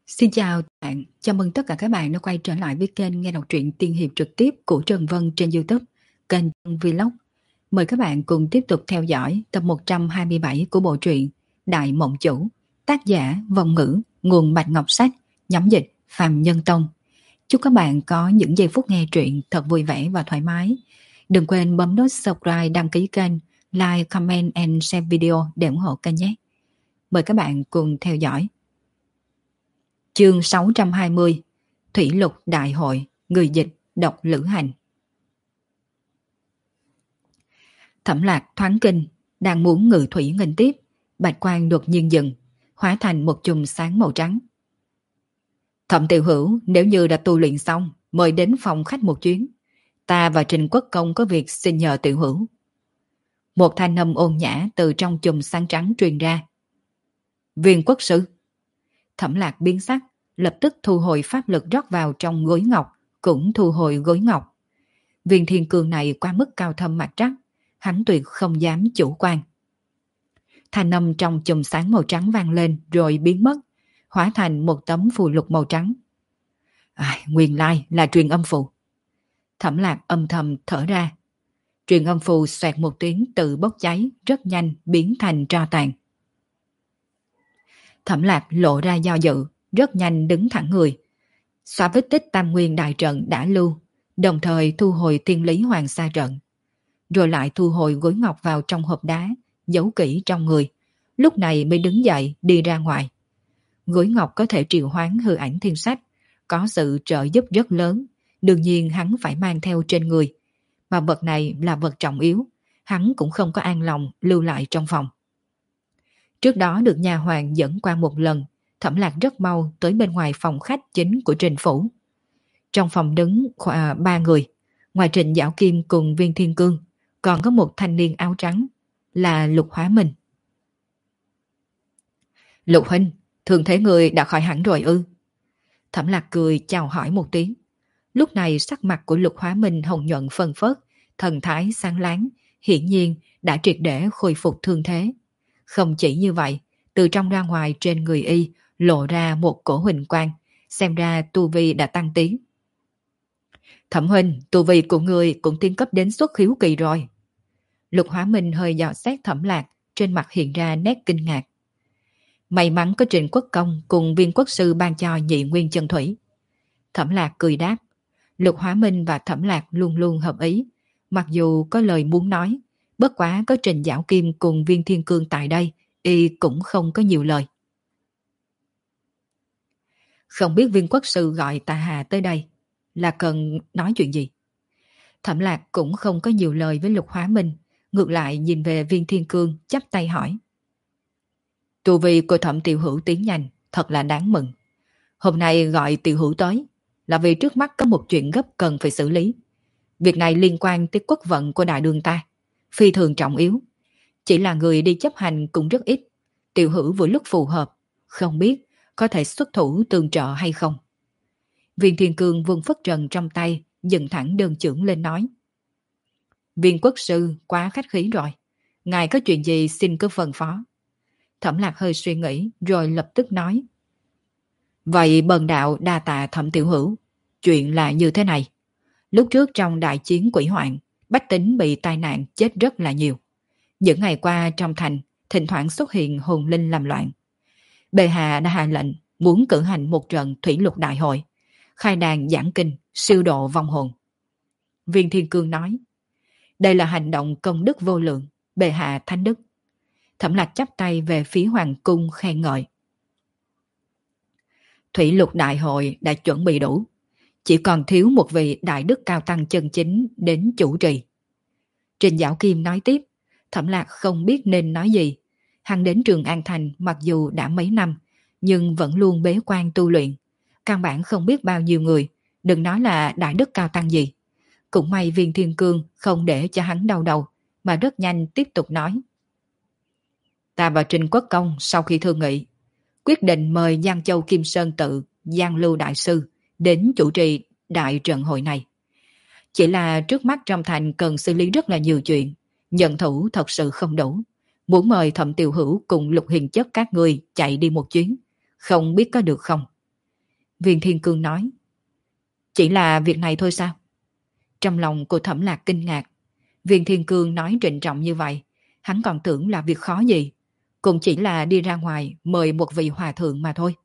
Xin chào bạn, chào mừng tất cả các bạn đã quay trở lại với kênh nghe đọc truyện tiên hiệp trực tiếp của Trần Vân trên YouTube, kênh Vlog. Mời các bạn cùng tiếp tục theo dõi tập 127 của bộ truyện Đại Mộng Chủ, tác giả Vong Ngữ, nguồn Bạch Ngọc Sách, nhóm dịch Phàm Nhân Tông. Chúc các bạn có những giây phút nghe truyện thật vui vẻ và thoải mái. Đừng quên bấm nút subscribe, đăng ký kênh, like, comment and share video để ủng hộ kênh nhé. Mời các bạn cùng theo dõi. Chương 620 Thủy Lục Đại Hội. Người dịch Độc Lữ Hành. Thẩm Lạc thoáng kinh, đang muốn ngự thủy nghênh tiếp, bạch quang đột nhiên dừng, hóa thành một chùm sáng màu trắng. Thẩm Tiểu Hữu, nếu như đã tu luyện xong, mời đến phòng khách một chuyến. Ta và Trình Quốc Công có việc xin nhờ Tiểu Hữu. Một thanh âm ôn nhã từ trong chùm sáng trắng truyền ra. Viên quốc sư. Thẩm Lạc biến sắc, lập tức thu hồi pháp lực rót vào trong gối ngọc, cũng thu hồi gối ngọc. Viên thiên cương này quá mức cao thâm mặt trắc, hắn tuyệt không dám chủ quan. Thanh âm trong chùm sáng màu trắng vang lên rồi biến mất, hóa thành một tấm phù lục màu trắng. Nguyên lai là truyền âm phù. Thẩm Lạc âm thầm thở ra. Truyền âm phù xoẹt một tiếng tự bốc cháy, rất nhanh biến thành tro tàn. Thẩm Lạc lộ ra do dự, rất nhanh đứng thẳng người. Xóa vết tích Tam Nguyên đại trận đã lưu, đồng thời thu hồi Thiên Lý Hoàng Sa trận. Rồi lại thu hồi gối ngọc vào trong hộp đá, giấu kỹ trong người. Lúc này mới đứng dậy đi ra ngoài. Gối ngọc có thể triệu hoán hư ảnh thiên sách, có sự trợ giúp rất lớn, đương nhiên hắn phải mang theo trên người. Mà vật này là vật trọng yếu, hắn cũng không có an lòng lưu lại trong phòng. Trước đó được nhà hoàng dẫn qua một lần, Thẩm Lạc rất mau tới bên ngoài phòng khách chính của Trình Phủ. Trong phòng đứng ba người, ngoài Trình Giảo Kim cùng Viên Thiên Cương, còn có một thanh niên áo trắng, là Lục Hóa Minh. Lục huynh, thường thế người đã khỏi hẳn rồi ư? Thẩm Lạc cười chào hỏi một tiếng. Lúc này sắc mặt của Lục Hóa Minh hồng nhuận phân phớt, thần thái sáng láng, hiển nhiên đã triệt để khôi phục thương thế. Không chỉ như vậy, từ trong ra ngoài trên người y lộ ra một cổ huỳnh quang, xem ra tu vi đã tăng tiến. Thẩm huynh, tu vi của người cũng tiến cấp đến xuất khiếu kỳ rồi. Lục Hóa Minh hơi dò xét Thẩm Lạc, trên mặt hiện ra nét kinh ngạc. May mắn có Trình Quốc Công cùng Viên quốc sư ban cho nhị nguyên chân thủy. Thẩm Lạc cười đáp. Lục Hóa Minh và Thẩm Lạc luôn luôn hợp ý, mặc dù có lời muốn nói, bất quá có Trình Giảo Kim cùng Viên Thiên Cương tại đây, y cũng không có nhiều lời. Không biết Viên quốc sư gọi Tạ Hà tới đây là cần nói chuyện gì? Thẩm Lạc cũng không có nhiều lời với Lục Hóa Minh, ngược lại nhìn về Viên Thiên Cương chắp tay hỏi. Tu vi của Thẩm Tiểu Hữu tiến nhanh, thật là đáng mừng. Hôm nay gọi Tiểu Hữu tới là vì trước mắt có một chuyện gấp cần phải xử lý. Việc này liên quan tới quốc vận của đại đường ta, phi thường trọng yếu. Chỉ là người đi chấp hành cũng rất ít. Tiểu Hữu vừa lúc phù hợp, không biết có thể xuất thủ tương trợ hay không. Viên Thiên Cương vung phất trần trong tay, dựng thẳng đơn chưởng lên nói. Viên quốc sư quá khách khí rồi, ngài có chuyện gì xin cứ phân phó. Thẩm Lạc hơi suy nghĩ rồi lập tức nói. Vậy bần đạo đa tạ Thẩm Tiểu Hữu. Chuyện là như thế này. Lúc trước trong đại chiến quỷ hoạn, bách tính bị tai nạn chết rất là nhiều. Những ngày qua trong thành, thỉnh thoảng xuất hiện hồn linh làm loạn. Bệ hạ đã hạ lệnh muốn cử hành một trận thủy lục đại hội, khai đàn giảng kinh, siêu độ vong hồn. Viên Thiên Cương nói. Đây là hành động công đức vô lượng, bệ hạ thánh đức. Thẩm Lạc chắp tay về phía hoàng cung khen ngợi. Thủy lục đại hội đã chuẩn bị đủ, chỉ còn thiếu một vị đại đức cao tăng chân chính đến chủ trì. Trình Giảo Kim nói tiếp. Thẩm Lạc không biết nên nói gì. Hắn đến Trường An Thành mặc dù đã mấy năm, nhưng vẫn luôn bế quan tu luyện. Căn bản không biết bao nhiêu người, đừng nói là đại đức cao tăng gì. Cũng may Viên Thiên Cương không để cho hắn đau đầu, mà rất nhanh tiếp tục nói. Ta và Trình Quốc Công sau khi thương nghị, quyết định mời Giang Châu Kim Sơn Tự, Giang Lưu Đại Sư đến chủ trì đại trận hội này. Chỉ là trước mắt trong thành cần xử lý rất là nhiều chuyện, nhân thủ thật sự không đủ. Muốn mời Thẩm Tiểu Hữu cùng Lục Hiền Chất các người chạy đi một chuyến, không biết có được không? Viên Thiên Cương nói. Chỉ là việc này thôi sao? Trong lòng của Thẩm Lạc kinh ngạc. Viên Thiên Cương nói trịnh trọng như vậy, hắn còn tưởng là việc khó gì. Cũng chỉ là đi ra ngoài mời một vị hòa thượng mà thôi.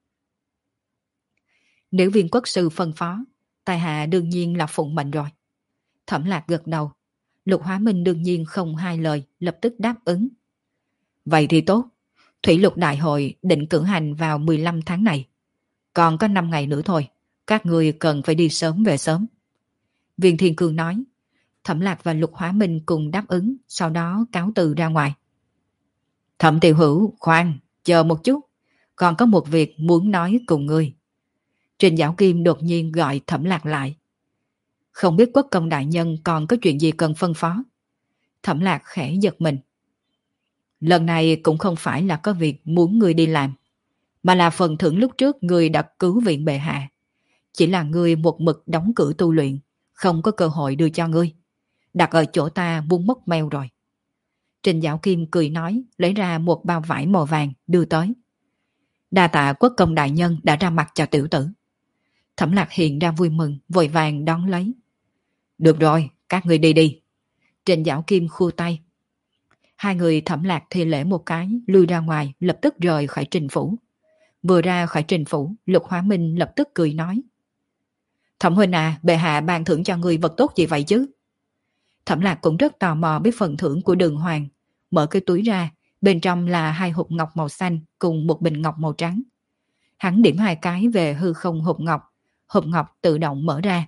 Nếu Viên quốc sư phân phó, tại hạ đương nhiên là phụng mệnh rồi. Thẩm Lạc gật đầu. Lục Hóa Minh đương nhiên không hai lời, lập tức đáp ứng. Vậy thì tốt. Thủy lục đại hội định cử hành vào 15 tháng này. Còn có 5 ngày nữa thôi. Các người cần phải đi sớm về sớm. Viên Thiên Cương nói. Thẩm Lạc và Lục Hóa Minh cùng đáp ứng, sau đó cáo từ ra ngoài. Thẩm Tiểu Hữu, khoan, chờ một chút. Còn có một việc muốn nói cùng ngươi. Trình Giảo Kim đột nhiên gọi Thẩm Lạc lại. Không biết quốc công đại nhân còn có chuyện gì cần phân phó. Thẩm Lạc khẽ giật mình. Lần này cũng không phải là có việc muốn ngươi đi làm, mà là phần thưởng lúc trước ngươi đã cứu viện bệ hạ. Chỉ là ngươi một mực đóng cửa tu luyện, không có cơ hội đưa cho ngươi. Đặt ở chỗ ta buông mất mèo rồi. Trình Giảo Kim cười nói, lấy ra một bao vải màu vàng đưa tới. Đa tạ quốc công đại nhân đã ra mặt cho tiểu tử. Thẩm Lạc hiện ra vui mừng, vội vàng đón lấy. Được rồi, các ngươi đi đi. Trình Giảo Kim khua tay. Hai người Thẩm Lạc thi lễ một cái, lui ra ngoài, lập tức rời khỏi Trình phủ. Vừa ra khỏi Trình phủ, Lục Hóa Minh lập tức cười nói. Thẩm huynh à, bệ hạ ban thưởng cho người vật tốt gì vậy chứ? Thẩm Lạc cũng rất tò mò biết phần thưởng của Đường Hoàng. Mở cái túi ra, bên trong là 2 hộp ngọc màu xanh cùng một bình ngọc màu trắng. Hắn điểm 2 cái về hư không hộp ngọc tự động mở ra.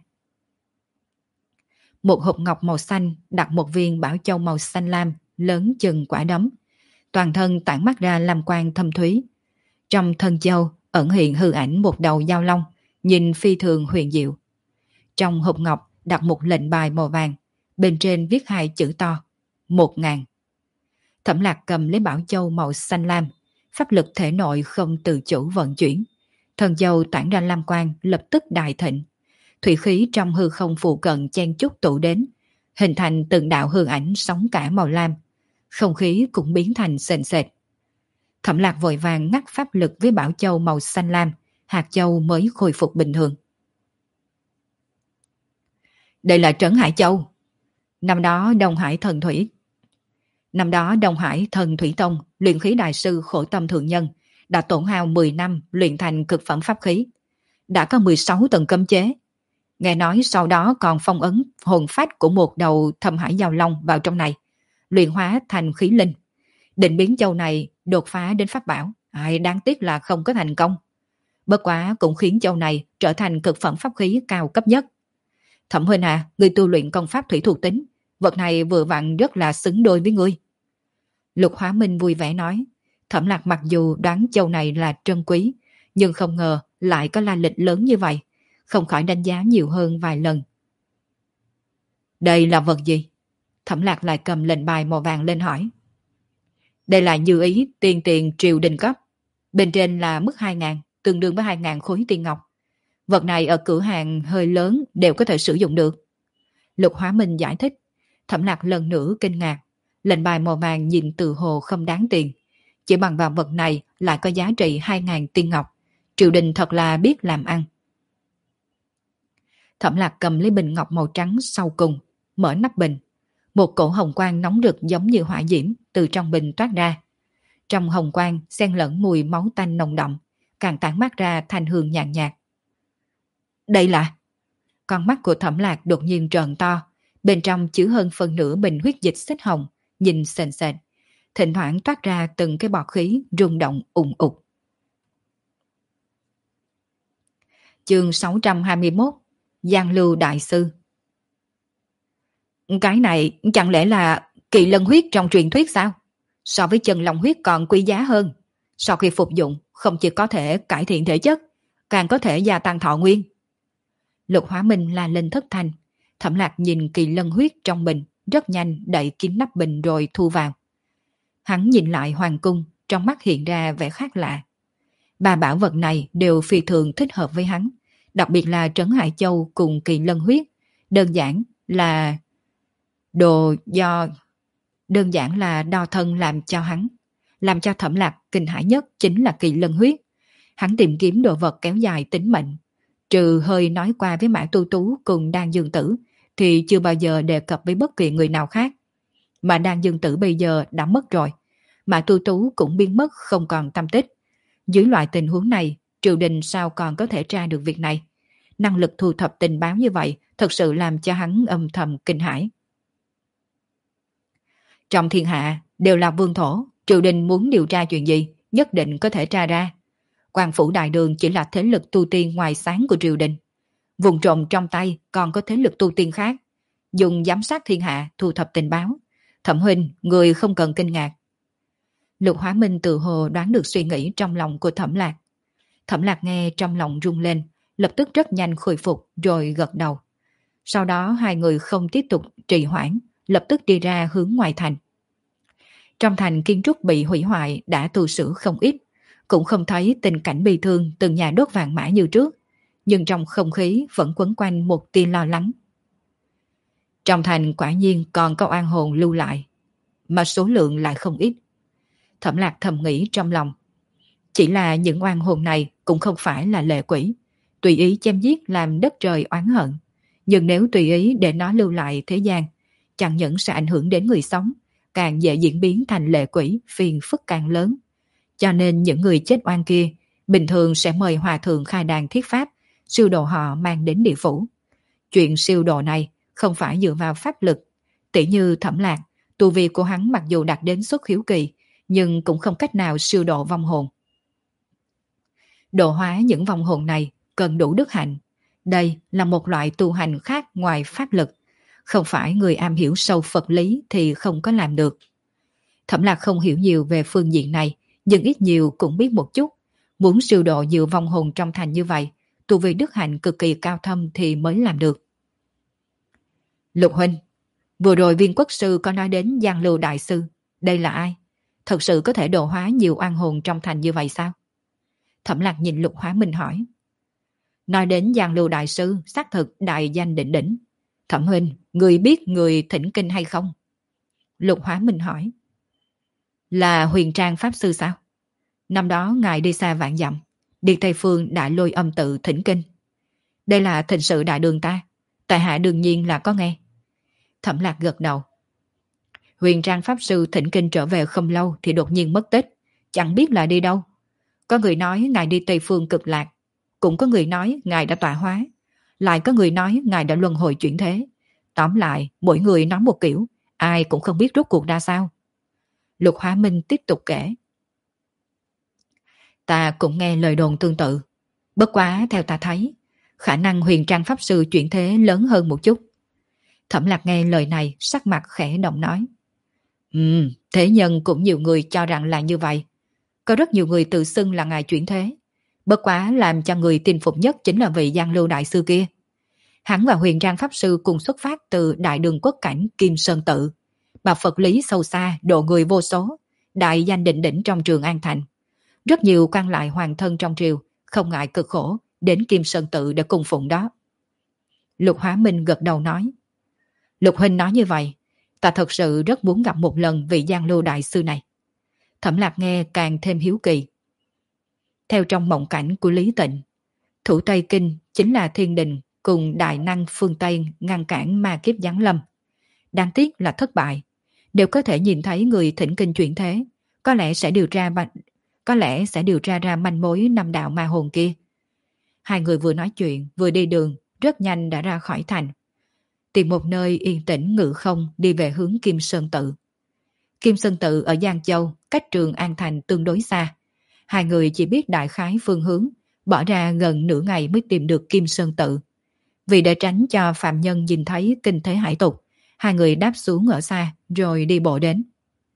Một hộp ngọc màu xanh đặt một viên bảo châu màu xanh lam, lớn chừng quả đấm. Toàn thân tản mắt ra lam quang thâm thúy. Trong thân châu ẩn hiện hư ảnh một đầu dao long, nhìn phi thường huyền diệu. Trong hộp ngọc đặt một lệnh bài màu vàng, bên trên viết 2 chữ to, 1000. Thẩm Lạc cầm lấy bảo châu màu xanh lam, pháp lực thể nội không tự chủ vận chuyển. Thần châu tản ra lam quang lập tức đại thịnh. Thủy khí trong hư không phụ cận chen chúc tụ đến, hình thành từng đạo hư ảnh sóng cả màu lam. Không khí cũng biến thành sền sệt. Thẩm Lạc vội vàng ngắt pháp lực với bảo châu màu xanh lam, hạt châu mới khôi phục bình thường. Đây là Trấn Hải Châu. Năm đó Đông Hải Thần Thủy Tông, luyện khí đại sư Khổ Tâm Thượng Nhân, đã tổn hao 10 năm luyện thành cực phẩm pháp khí. Đã có 16 tầng cấm chế. Nghe nói sau đó còn phong ấn hồn phách của một đầu Thâm Hải Giao Long vào trong này, luyện hóa thành khí linh. Định biến châu này đột phá đến pháp bảo, đáng tiếc là không có thành công. Bất quá cũng khiến châu này trở thành cực phẩm pháp khí cao cấp nhất. Thẩm huynh à, ngươi tu luyện công pháp thủy thuộc tính, vật này vừa vặn rất là xứng đôi với ngươi. Lục Hóa Minh vui vẻ nói. Thẩm Lạc mặc dù đoán châu này là trân quý, nhưng không ngờ lại có la lịch lớn như vậy, không khỏi đánh giá nhiều hơn vài lần. Đây là vật gì? Thẩm Lạc lại cầm lệnh bài màu vàng lên hỏi. Đây là như ý tiền triều đình cấp. Bên trên là mức 2.000, tương đương với 2.000 khối tiên ngọc. Vật này ở cửa hàng hơi lớn đều có thể sử dụng được. Lục Hóa Minh giải thích. Thẩm Lạc lần nữa kinh ngạc. Lệnh bài màu vàng nhìn từ hồ không đáng tiền. Chỉ bằng vào vật này lại có giá trị 2.000 tiên ngọc. Triều đình thật là biết làm ăn. Thẩm Lạc cầm lấy bình ngọc màu trắng sau cùng, mở nắp bình. Một cổ hồng quang nóng rực giống như hỏa diễm từ trong bình toát ra. Trong hồng quang xen lẫn mùi máu tanh nồng đậm, càng tản mát ra thanh hương nhàn nhạt. Đây là... Con mắt của Thẩm Lạc đột nhiên trợn to, bên trong chứa hơn phân nửa bình huyết dịch xích hồng, nhìn sền sệt, thỉnh thoảng toát ra từng cái bọt khí rung động ùng ục. Chương 621, Giang Lưu Đại Sư. Cái này chẳng lẽ là kỳ lân huyết trong truyền thuyết sao? So với chân long huyết còn quý giá hơn. Sau khi phục dụng, không chỉ có thể cải thiện thể chất, càng có thể gia tăng thọ nguyên. Lục Hóa Minh la lên thất thanh. Thẩm Lạc nhìn kỳ lân huyết trong bình, rất nhanh đậy kín nắp bình rồi thu vào. Hắn nhìn lại hoàng cung, trong mắt hiện ra vẻ khác lạ. Ba bảo vật này đều phi thường thích hợp với hắn, đặc biệt là Trấn Hải Châu cùng kỳ lân huyết, đơn giản là đo thân làm cho hắn. Làm cho Thẩm Lạc kinh hãi nhất chính là kỳ lân huyết. Hắn tìm kiếm đồ vật kéo dài tính mệnh. Trừ hơi nói qua với Mã Tu Tú cùng Đan Dương Tử, thì chưa bao giờ đề cập với bất kỳ người nào khác. Mà Đan Dương Tử bây giờ đã mất rồi. Mã Tu Tú cũng biến mất không còn tâm tích. Dưới loại tình huống này, triều đình sao còn có thể tra được việc này? Năng lực thu thập tình báo như vậy thật sự làm cho hắn âm thầm kinh hãi. Trong thiên hạ đều là vương thổ, triều đình muốn điều tra chuyện gì nhất định có thể tra ra. Quan phủ đại đường chỉ là thế lực tu tiên ngoài sáng của triều đình. Vùng trộm trong tay còn có thế lực tu tiên khác, dùng giám sát thiên hạ thu thập tình báo. Thẩm huynh, người không cần kinh ngạc. Lục Hóa Minh tự hồ đoán được suy nghĩ trong lòng của Thẩm Lạc. Thẩm Lạc nghe trong lòng rung lên, lập tức rất nhanh khôi phục rồi gật đầu. Sau đó hai người không tiếp tục trì hoãn, lập tức đi ra hướng ngoài thành. Trong thành kiến trúc bị hủy hoại đã tu sửa không ít, cũng không thấy tình cảnh bi thương từng nhà đốt vàng mã như trước, nhưng trong không khí vẫn quấn quanh một tia lo lắng. Trong thành quả nhiên còn có oan hồn lưu lại, mà số lượng lại không ít. Thẩm Lạc thầm nghĩ trong lòng. Chỉ là những oan hồn này cũng không phải là lệ quỷ, tùy ý chém giết làm đất trời oán hận. Nhưng nếu tùy ý để nó lưu lại thế gian, chẳng những sẽ ảnh hưởng đến người sống, càng dễ diễn biến thành lệ quỷ, phiền phức càng lớn. Cho nên những người chết oan kia bình thường sẽ mời hòa thượng khai đàn thiết pháp, siêu độ họ mang đến địa phủ. Chuyện siêu độ này không phải dựa vào pháp lực. Tỉ như Thẩm Lạc, tu vi của hắn mặc dù đạt đến xuất hiếu kỳ, nhưng cũng không cách nào siêu độ vong hồn. Độ hóa những vong hồn này cần đủ đức hạnh. Đây là một loại tu hành khác ngoài pháp lực. Không phải người am hiểu sâu Phật lý thì không có làm được. Thẩm Lạc không hiểu nhiều về phương diện này, nhưng ít nhiều cũng biết một chút. Muốn siêu độ nhiều vong hồn trong thành như vậy, tu vi đức hạnh cực kỳ cao thâm thì mới làm được. Lục huynh, vừa rồi Viên Quốc sư có nói đến Giang Lưu đại sư, đây là ai? Thật sự có thể độ hóa nhiều oan hồn trong thành như vậy sao? Thẩm Lạc nhìn Lục Hóa Minh hỏi. Nói đến Giang Lưu đại sư, xác thực đại danh đỉnh đỉnh. Thẩm huynh, người biết người thỉnh kinh hay không? Lục Hóa Minh hỏi. Là Huyền Trang pháp sư sao? Năm đó ngài đi xa vạn dặm, đi Tây Phương Đại Lôi âm tự thỉnh kinh. Đây là thịnh sự đại đường ta, tại hạ đương nhiên là có nghe. Thẩm Lạc gật đầu. Huyền Trang pháp sư thỉnh kinh trở về không lâu thì đột nhiên mất tích, chẳng biết là đi đâu. Có người nói ngài đi Tây Phương Cực Lạc, cũng có người nói ngài đã tọa hóa, lại có người nói ngài đã luân hồi chuyển thế. Tóm lại, mỗi người nói một kiểu, ai cũng không biết rốt cuộc ra sao. Lục Hóa Minh tiếp tục kể. Ta cũng nghe lời đồn tương tự. Bất quá theo ta thấy, khả năng Huyền Trang pháp sư chuyển thế lớn hơn một chút. Thẩm Lạc nghe lời này, sắc mặt khẽ động nói. Thế nhân cũng nhiều người cho rằng là như vậy. Có rất nhiều người tự xưng là ngài chuyển thế. Bất quá làm cho người tin phục nhất chính là vị Giang Lưu đại sư kia. Hắn và Huyền Trang pháp sư cùng xuất phát từ Đại Đường quốc cảnh Kim Sơn tự. Bà Phật lý sâu xa, độ người vô số, đại danh đỉnh đỉnh trong Trường An Thành. Rất nhiều quan lại hoàng thân trong triều, không ngại cực khổ, đến Kim Sơn tự để cung phụng đó. Lục Hóa Minh gật đầu nói. Lục huynh nói như vậy, ta thật sự rất muốn gặp một lần vị Giang Lưu đại sư này. Thẩm Lạc nghe càng thêm hiếu kỳ. Theo trong mộng cảnh của Lý Tịnh, Thủ Tây Kinh chính là thiên đình cùng đại năng phương Tây ngăn cản ma kiếp giáng lâm. Đáng tiếc là thất bại. Đều có thể nhìn thấy người thỉnh kinh chuyển thế, có lẽ sẽ điều tra ra manh mối năm đạo ma hồn kia. Hai người vừa nói chuyện vừa đi đường, rất nhanh đã ra khỏi thành. Tìm một nơi yên tĩnh ngự không đi về hướng Kim Sơn tự. Kim Sơn tự ở Giang Châu, cách Trường An Thành tương đối xa. Hai người chỉ biết đại khái phương hướng, bỏ ra gần nửa ngày mới tìm được Kim Sơn tự. Vì để tránh cho phạm nhân nhìn thấy kinh thế hải tục, hai người đáp xuống ở xa rồi đi bộ đến.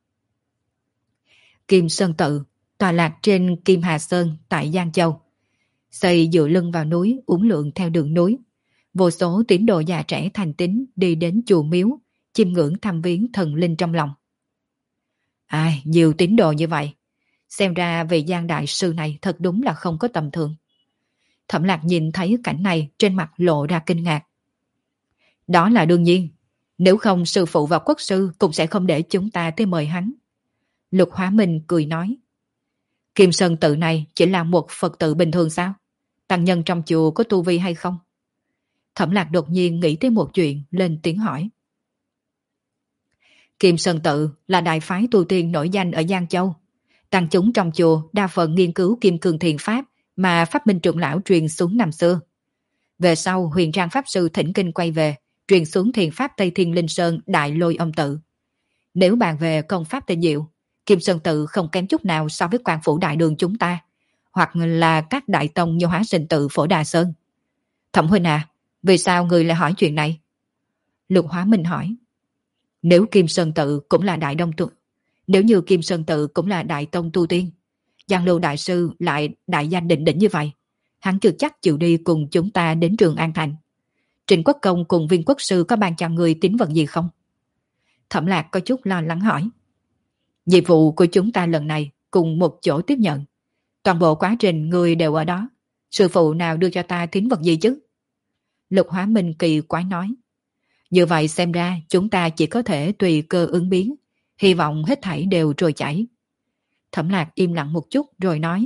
Kim Sơn tự tọa lạc trên Kim Hà Sơn tại Giang Châu. Xây dựa lưng vào núi, uốn lượn theo đường núi. Vô số tín đồ già trẻ thành tín đi đến chùa miếu, chiêm ngưỡng thăm viếng thần linh trong lòng. Ai, nhiều tín đồ như vậy. Xem ra vị Giang đại sư này thật đúng là không có tầm thường. Thẩm Lạc nhìn thấy cảnh này trên mặt lộ ra kinh ngạc. Đó là đương nhiên. Nếu không sư phụ và quốc sư cũng sẽ không để chúng ta tới mời hắn. Lục Hóa Minh cười nói. Kim Sơn tự này chỉ là một Phật tự bình thường sao? Tăng nhân trong chùa có tu vi hay không? Thẩm Lạc đột nhiên nghĩ tới một chuyện, lên tiếng hỏi. Kim Sơn tự là đại phái tu tiên nổi danh ở Giang Châu. Tăng chúng trong chùa đa phần nghiên cứu Kim Cương Thiền Pháp mà Pháp Minh trưởng lão truyền xuống năm xưa. Về sau Huyền Trang Pháp Sư thỉnh kinh quay về, truyền xuống thiền Pháp Tây Thiên Linh Sơn Đại Lôi Âm Tự. Nếu bàn về công pháp tinh diệu, Kim Sơn tự không kém chút nào so với Quan Phủ Đại Đường chúng ta, hoặc là các đại tông như Hóa Sinh tự Phổ Đà Sơn. Thẩm huynh à, vì sao người lại hỏi chuyện này? Lục Hóa Minh hỏi. Nếu Kim Sơn tự cũng là đại đông tu, nếu như Kim Sơn tự cũng là đại tông tu tiên, Giang Lưu đại sư lại đại danh đỉnh đỉnh như vậy, hắn chưa chắc chịu đi cùng chúng ta đến Trường An Thành. Trịnh Quốc Công cùng Viên Quốc sư có ban cho người tín vật gì không? Thẩm Lạc có chút lo lắng hỏi. Nhiệm vụ của chúng ta lần này cùng một chỗ tiếp nhận. Toàn bộ quá trình người đều ở đó. Sư phụ nào đưa cho ta tín vật gì chứ? Lục Hóa Minh kỳ quái nói. Như vậy xem ra chúng ta chỉ có thể tùy cơ ứng biến. Hy vọng hết thảy đều trôi chảy. Thẩm Lạc im lặng một chút rồi nói.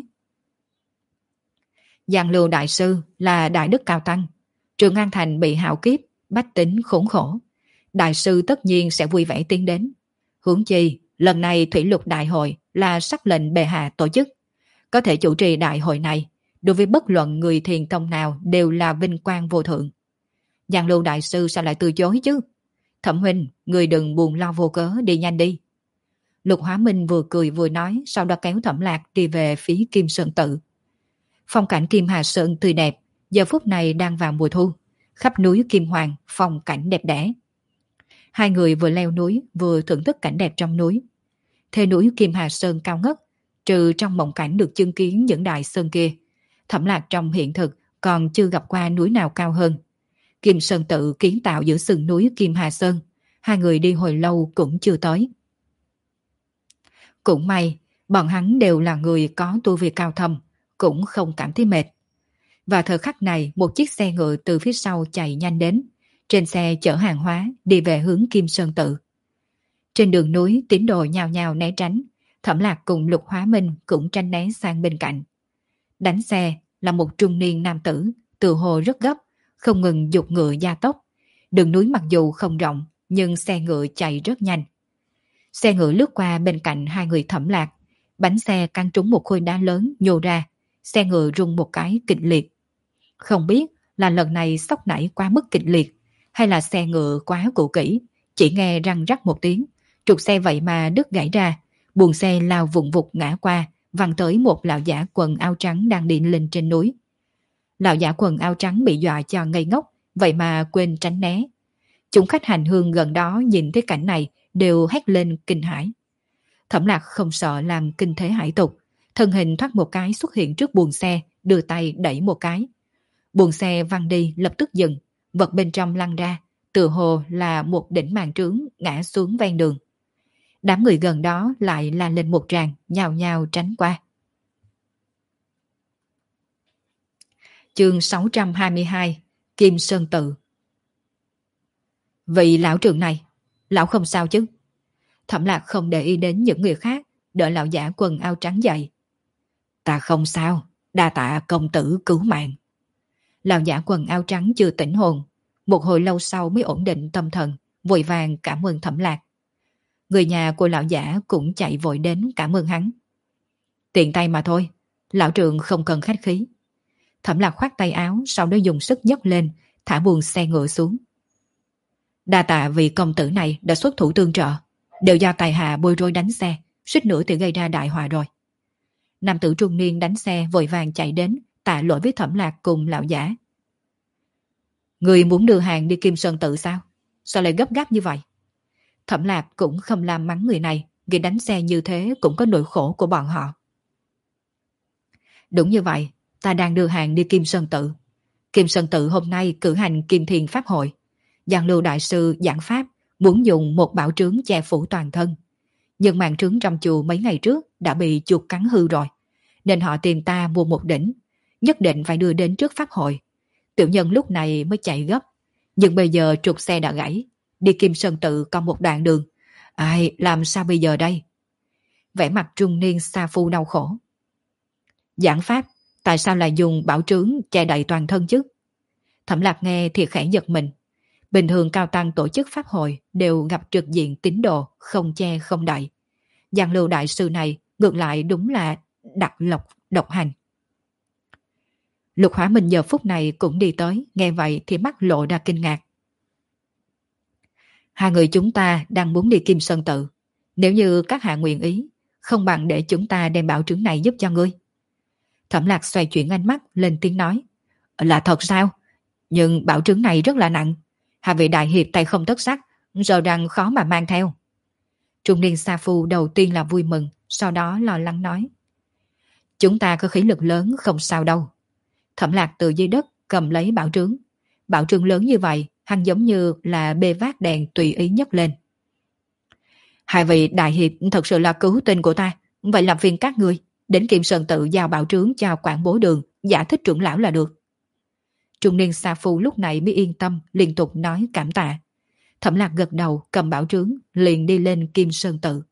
Giang Lưu đại sư là đại đức cao tăng. Trường An Thành bị hạo kiếp, bách tính khốn khổ. Đại sư tất nhiên sẽ vui vẻ tiến đến. Huống chi, lần này Thủy Lục Đại hội là sắc lệnh bệ hạ tổ chức. Có thể chủ trì đại hội này, đối với bất luận người thiền tông nào đều là vinh quang vô thượng. Giang Lưu đại sư sao lại từ chối chứ? Thẩm huynh, người đừng buồn lo vô cớ, đi nhanh đi. Lục Hóa Minh vừa cười vừa nói, sau đó kéo Thẩm Lạc đi về phía Kim Sơn tự. Phong cảnh Kim Hà Sơn tươi đẹp, giờ phút này đang vào mùa thu, khắp núi Kim Hoàng, phong cảnh đẹp đẽ. Hai người vừa leo núi vừa thưởng thức cảnh đẹp trong núi. Thê núi Kim Hà Sơn cao ngất, trừ trong mộng cảnh được chứng kiến những đại sơn kia, Thẩm Lạc trong hiện thực còn chưa gặp qua núi nào cao hơn. Kim Sơn tự kiến tạo giữa sườn núi Kim Hà Sơn, hai người đi hồi lâu cũng chưa tới. Cũng may, bọn hắn đều là người có tu vi cao thâm, cũng không cảm thấy mệt. Và thời khắc này, một chiếc xe ngựa từ phía sau chạy nhanh đến. Trên xe chở hàng hóa đi về hướng Kim Sơn tự. Trên đường núi, tín đồ nhào nhào né tránh. Thẩm Lạc cùng Lục Hóa Minh cũng tranh né sang bên cạnh. Đánh xe là một trung niên nam tử, tự hồ rất gấp, không ngừng giục ngựa gia tốc. Đường núi mặc dù không rộng, nhưng xe ngựa chạy rất nhanh. Xe ngựa lướt qua bên cạnh hai người Thẩm Lạc. Bánh xe căng trúng một khối đá lớn nhô ra. Xe ngựa rung một cái kịch liệt. Không biết là lần này sốc nảy quá mức kịch liệt, hay là xe ngựa quá cũ kỹ, chỉ nghe răng rắc một tiếng, trục xe vậy mà đứt gãy ra, buồng xe lao vụng vụt ngã qua, văng tới một lão giả quần áo trắng đang đi lên trên núi. Lão giả quần áo trắng bị dọa cho ngây ngốc, vậy mà quên tránh né. Chúng khách hành hương gần đó nhìn thấy cảnh này đều hét lên kinh hãi. Thẩm Lạc không sợ làm kinh thế hải tục, thân hình thoát một cái xuất hiện trước buồng xe, đưa tay đẩy một cái. Buồng xe văng đi lập tức dừng, vật bên trong lăn ra, tựa hồ là một đỉnh màn trướng ngã xuống ven đường. Đám người gần đó lại la lên một tràng, nhào nhào tránh qua. Chương 622, Kim Sơn tự. Vị lão trưởng này, lão không sao chứ? Thẩm Lạc không để ý đến những người khác, đợi lão giả quần áo trắng dậy. Ta không sao, đa tạ công tử cứu mạng. Lão giả quần áo trắng chưa tỉnh hồn, một hồi lâu sau mới ổn định tâm thần, vội vàng cảm ơn Thẩm Lạc. Người nhà của lão giả cũng chạy vội đến cảm ơn hắn. Tiện tay mà thôi, lão trưởng không cần khách khí. Thẩm Lạc khoát tay áo, sau đó dùng sức nhấc lên, thả buồng xe ngựa xuống. Đa tạ vì công tử này đã xuất thủ tương trợ, đều do tài hạ bôi rối đánh xe, suýt nữa thì gây ra đại họa rồi. Nam tử trung niên đánh xe vội vàng chạy đến, tạ lỗi với Thẩm Lạc cùng lão giả. Người muốn đưa hàng đi Kim Sơn tự sao? Sao lại gấp gáp như vậy? Thẩm Lạc cũng không làm mắng người này, vì đánh xe như thế cũng có nỗi khổ của bọn họ. Đúng như vậy, ta đang đưa hàng đi Kim Sơn tự. Kim Sơn tự hôm nay cử hành Kim Thiền Pháp hội. Giang Lưu đại sư giảng pháp muốn dùng một bảo trướng che phủ toàn thân. Nhưng màn trướng trong chùa mấy ngày trước đã bị chuột cắn hư rồi, nên họ tìm ta mua một đỉnh, nhất định phải đưa đến trước pháp hội. Tiểu nhân lúc này mới chạy gấp, nhưng bây giờ trục xe đã gãy, đi Kim Sơn tự còn một đoạn đường. Ai, làm sao bây giờ đây? Vẻ mặt trung niên sa phu đau khổ. Giảng pháp, tại sao lại dùng bảo trướng che đậy toàn thân chứ? Thẩm Lạc nghe thì khẽ giật mình. Bình thường cao tăng tổ chức pháp hội đều gặp trực diện tín đồ, không che không đậy. Giang Lưu đại sư này ngược lại đúng là đặc lộc độc hành. Lục Hóa Minh giờ phút này cũng đi tới, nghe vậy thì mắt lộ ra kinh ngạc. Hai người chúng ta đang muốn đi Kim Sơn Tự. Nếu như các hạ nguyện ý, không bằng để chúng ta đem bảo trướng này giúp cho ngươi. Thẩm Lạc xoay chuyển ánh mắt lên tiếng nói. Là thật sao? Nhưng bảo trướng này rất là nặng. Hai vị đại hiệp tay không tất sắt, giờ rằng khó mà mang theo. Trung niên Sa Phu đầu tiên là vui mừng, sau đó lo lắng nói. Chúng ta có khí lực lớn không sao đâu. Thẩm Lạc từ dưới đất cầm lấy bảo trướng. Bảo trướng lớn như vậy, hắn giống như là bê vác đèn tùy ý nhấc lên. Hai vị đại hiệp thật sự là cứu tinh của ta. Vậy làm phiền các ngươi, đến Kim Sơn Tự giao bảo trướng cho quản bố Đường, giả thích trưởng lão là được. Trung niên Sa Phu lúc này mới yên tâm, liên tục nói cảm tạ. Thẩm Lạc gật đầu cầm bảo trướng, liền đi lên Kim Sơn Tự.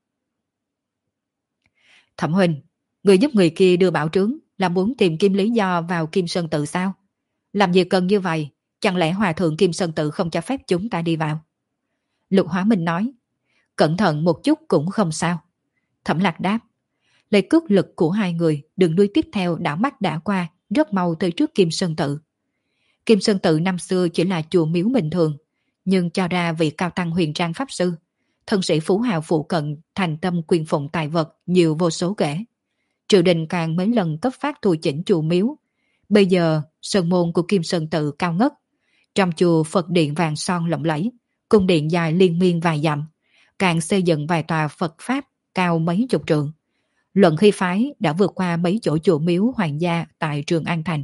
Thẩm huynh, người giúp người kia đưa bảo trướng là muốn tìm kiếm lý do vào Kim Sơn Tự sao? Làm gì cần như vậy? Chẳng lẽ Hòa Thượng Kim Sơn Tự không cho phép chúng ta đi vào? Lục Hóa Minh nói, cẩn thận một chút cũng không sao. Thẩm Lạc đáp, lấy cước lực của hai người, đường đuôi tiếp theo đảo mắt đã qua, rất mau tới trước Kim Sơn Tự. Kim Sơn Tự năm xưa chỉ là chùa miếu bình thường, nhưng cho ra vị cao tăng huyền trang pháp sư, thân sĩ phú hào phụ cận thành tâm quyên phụng tài vật nhiều vô số kể. Triều đình càng mấy lần cấp phát thu chỉnh chùa miếu. Bây giờ sơn môn của Kim Sơn Tự cao ngất, trong chùa Phật điện vàng son lộng lẫy, cung điện dài liên miên vài dặm, càng xây dựng vài tòa Phật pháp cao mấy chục trượng. Luận khí phái đã vượt qua mấy chỗ chùa miếu hoàng gia tại Trường An Thành.